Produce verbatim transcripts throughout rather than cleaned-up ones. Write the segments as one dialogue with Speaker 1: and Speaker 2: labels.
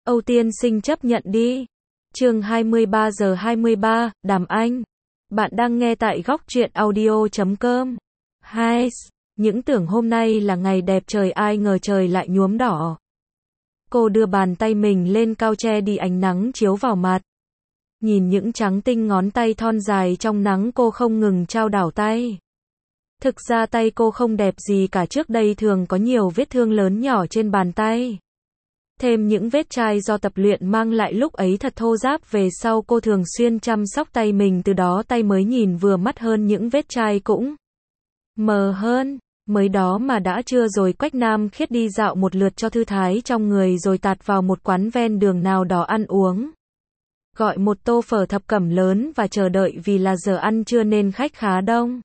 Speaker 1: Âu tiên sinh chấp nhận đi. Chương hai mươi ba giờ hai mươi ba, Đàm Anh. Bạn đang nghe tại góc truyện audio chấm com. Hai, những tưởng hôm nay là ngày đẹp trời, ai ngờ trời lại nhuốm đỏ. Cô đưa bàn tay mình lên cao che đi ánh nắng chiếu vào mặt. Nhìn những trắng tinh ngón tay thon dài trong nắng, cô không ngừng trao đảo tay. Thực ra tay cô không đẹp gì cả, trước đây thường có nhiều vết thương lớn nhỏ trên bàn tay. Thêm những vết chai do tập luyện mang lại lúc ấy thật thô ráp, về sau cô thường xuyên chăm sóc tay mình, từ đó tay mới nhìn vừa mắt hơn, những vết chai cũng mờ hơn. Mới đó mà đã trưa rồi, Quách Nam Khiết đi dạo một lượt cho thư thái trong người rồi tạt vào một quán ven đường nào đó ăn uống. Gọi một tô phở thập cẩm lớn và chờ đợi vì là giờ ăn trưa nên khách khá đông.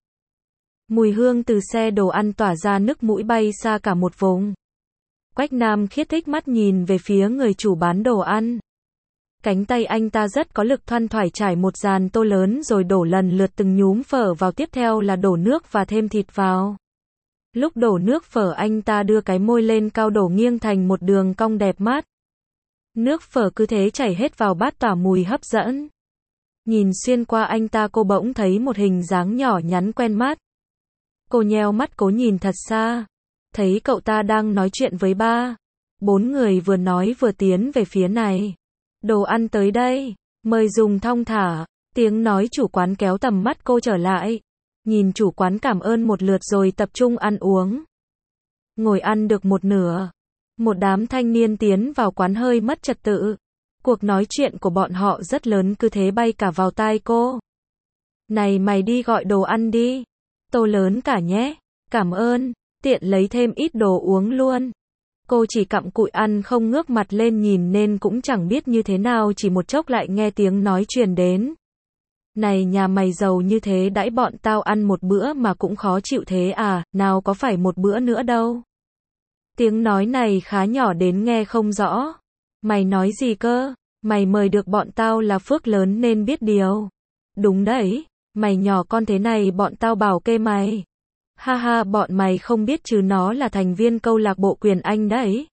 Speaker 1: Mùi hương từ xe đồ ăn tỏa ra, nước mũi bay xa cả một vùng. Quách Nam Khiết thích mắt nhìn về phía người chủ bán đồ ăn. Cánh tay anh ta rất có lực, thoăn thoải trải một dàn tô lớn rồi đổ lần lượt từng nhúm phở vào, tiếp theo là đổ nước và thêm thịt vào. Lúc đổ nước phở, anh ta đưa cái môi lên cao, đổ nghiêng thành một đường cong đẹp mắt. Nước phở cứ thế chảy hết vào bát, tỏa mùi hấp dẫn. Nhìn xuyên qua anh ta, cô bỗng thấy một hình dáng nhỏ nhắn quen mắt. Cô nheo mắt cố nhìn thật xa. Thấy cậu ta đang nói chuyện với ba. Bốn người vừa nói vừa tiến về phía này. Đồ ăn tới đây, mời dùng thong thả. Tiếng nói chủ quán kéo tầm mắt cô trở lại. Nhìn chủ quán cảm ơn một lượt rồi tập trung ăn uống. Ngồi ăn được một nửa, một đám thanh niên tiến vào quán hơi mất trật tự. Cuộc nói chuyện của bọn họ rất lớn, cứ thế bay cả vào tai cô. Này mày đi gọi đồ ăn đi. Tô lớn cả nhé. Cảm ơn. Tiện lấy thêm ít đồ uống luôn. Cô chỉ cặm cụi ăn, không ngước mặt lên nhìn nên cũng chẳng biết như thế nào, chỉ một chốc lại nghe tiếng nói truyền đến. Này, nhà mày giàu như thế đãi bọn tao ăn một bữa mà cũng khó chịu thế à, nào có phải một bữa nữa đâu. Tiếng nói này khá nhỏ đến nghe không rõ. Mày nói gì cơ? Mày mời được bọn tao là phước lớn nên biết điều. Đúng đấy, mày nhỏ con thế này bọn tao bảo kê mày. Ha ha, bọn mày không biết chứ, nó là thành viên câu lạc bộ Quyền Anh đấy.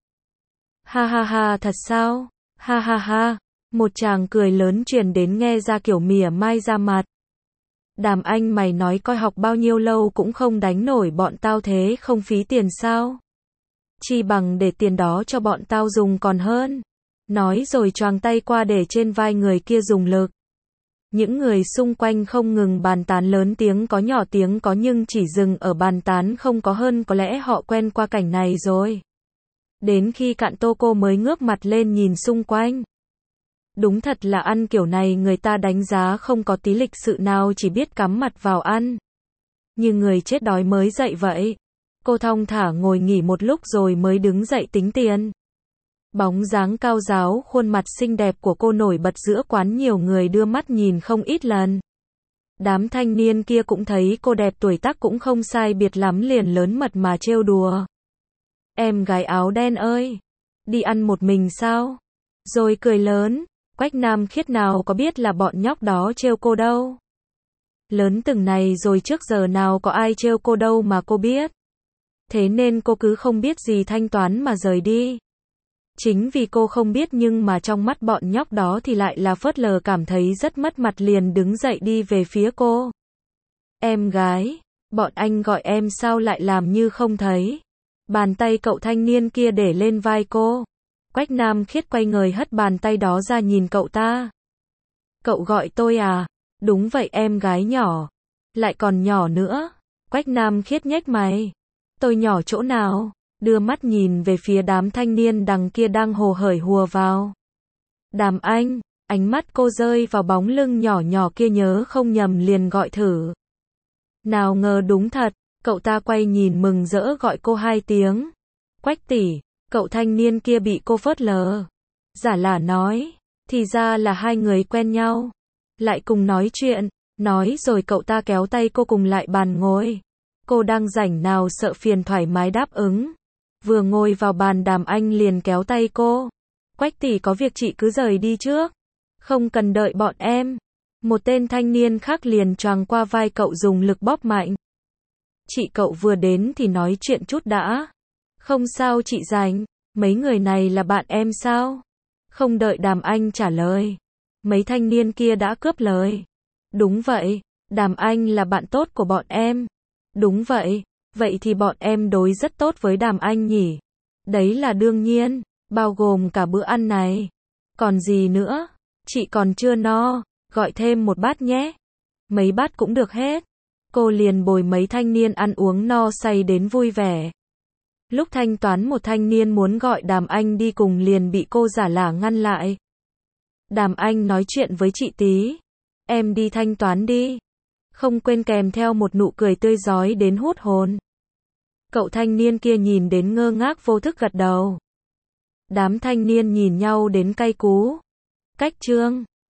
Speaker 1: Ha ha ha, thật sao? Ha ha ha. Một tràng cười lớn truyền đến nghe ra kiểu mỉa mai ra mặt. Đàm Anh, mày nói coi học bao nhiêu lâu cũng không đánh nổi bọn tao, thế không phí tiền sao? Chi bằng để tiền đó cho bọn tao dùng còn hơn. Nói rồi choàng tay qua để trên vai người kia dùng lực. Những người xung quanh không ngừng bàn tán, lớn tiếng có nhỏ tiếng có, nhưng chỉ dừng ở bàn tán không có hơn, có lẽ họ quen qua cảnh này rồi. Đến khi cạn tô cô mới ngước mặt lên nhìn xung quanh. Đúng thật là ăn kiểu này người ta đánh giá không có tí lịch sự nào, chỉ biết cắm mặt vào ăn. Như người chết đói mới dậy vậy. Cô thong thả ngồi nghỉ một lúc rồi mới đứng dậy tính tiền. Bóng dáng cao ráo, khuôn mặt xinh đẹp của cô nổi bật giữa quán, nhiều người đưa mắt nhìn không ít lần. Đám thanh niên kia cũng thấy cô đẹp, tuổi tác cũng không sai biệt lắm, liền lớn mật mà trêu đùa. Em gái áo đen ơi, đi ăn một mình sao? Rồi cười lớn. Quách Nam Khiết nào có biết là bọn nhóc đó trêu cô đâu. Lớn từng này rồi, trước giờ nào có ai trêu cô đâu mà cô biết. Thế nên cô cứ không biết gì thanh toán mà rời đi. Chính vì cô không biết nhưng mà trong mắt bọn nhóc đó thì lại là phớt lờ, cảm thấy rất mất mặt, liền đứng dậy đi về phía cô. Em gái, bọn anh gọi em sao lại làm như không thấy. Bàn tay cậu thanh niên kia để lên vai cô. Quách Nam Khiết quay người hất bàn tay đó ra nhìn cậu ta. Cậu gọi tôi à? Đúng vậy em gái nhỏ. Lại còn nhỏ nữa. Quách Nam Khiết nhếch mày. Tôi nhỏ chỗ nào? Đưa mắt nhìn về phía đám thanh niên đằng kia đang hồ hởi hùa vào. Đàm Anh, ánh mắt cô rơi vào bóng lưng nhỏ nhỏ kia, nhớ không nhầm liền gọi thử. Nào ngờ đúng thật, cậu ta quay nhìn mừng rỡ gọi cô hai tiếng. Quách tỷ. Cậu thanh niên kia bị cô phớt lờ. Giả lả nói, thì ra là hai người quen nhau. Lại cùng nói chuyện, nói rồi cậu ta kéo tay cô cùng lại bàn ngồi. Cô đang rảnh nào sợ phiền, thoải mái đáp ứng. Vừa ngồi vào bàn, Đàm Anh liền kéo tay cô. Quách tỷ có việc chị cứ rời đi trước. Không cần đợi bọn em. Một tên thanh niên khác liền choàng qua vai cậu dùng lực bóp mạnh. Chị cậu vừa đến thì nói chuyện chút đã. Không sao chị rảnh. Mấy người này là bạn em sao? Không đợi Đàm Anh trả lời, mấy thanh niên kia đã cướp lời. Đúng vậy, Đàm Anh là bạn tốt của bọn em. Đúng vậy, vậy thì bọn em đối rất tốt với Đàm Anh nhỉ? Đấy là đương nhiên, bao gồm cả bữa ăn này. Còn gì nữa? Chị còn chưa no, gọi thêm một bát nhé. Mấy bát cũng được hết. Cô liền bồi mấy thanh niên ăn uống no say đến vui vẻ. Lúc thanh toán một thanh niên muốn gọi Đàm Anh đi cùng liền bị cô giả lả ngăn lại. Đàm Anh nói chuyện với chị tí. Em đi thanh toán đi. Không quên kèm theo một nụ cười tươi rói đến hút hồn. Cậu thanh niên kia nhìn đến ngơ ngác vô thức gật đầu. Đám thanh niên nhìn nhau đến cay cú. Cách chương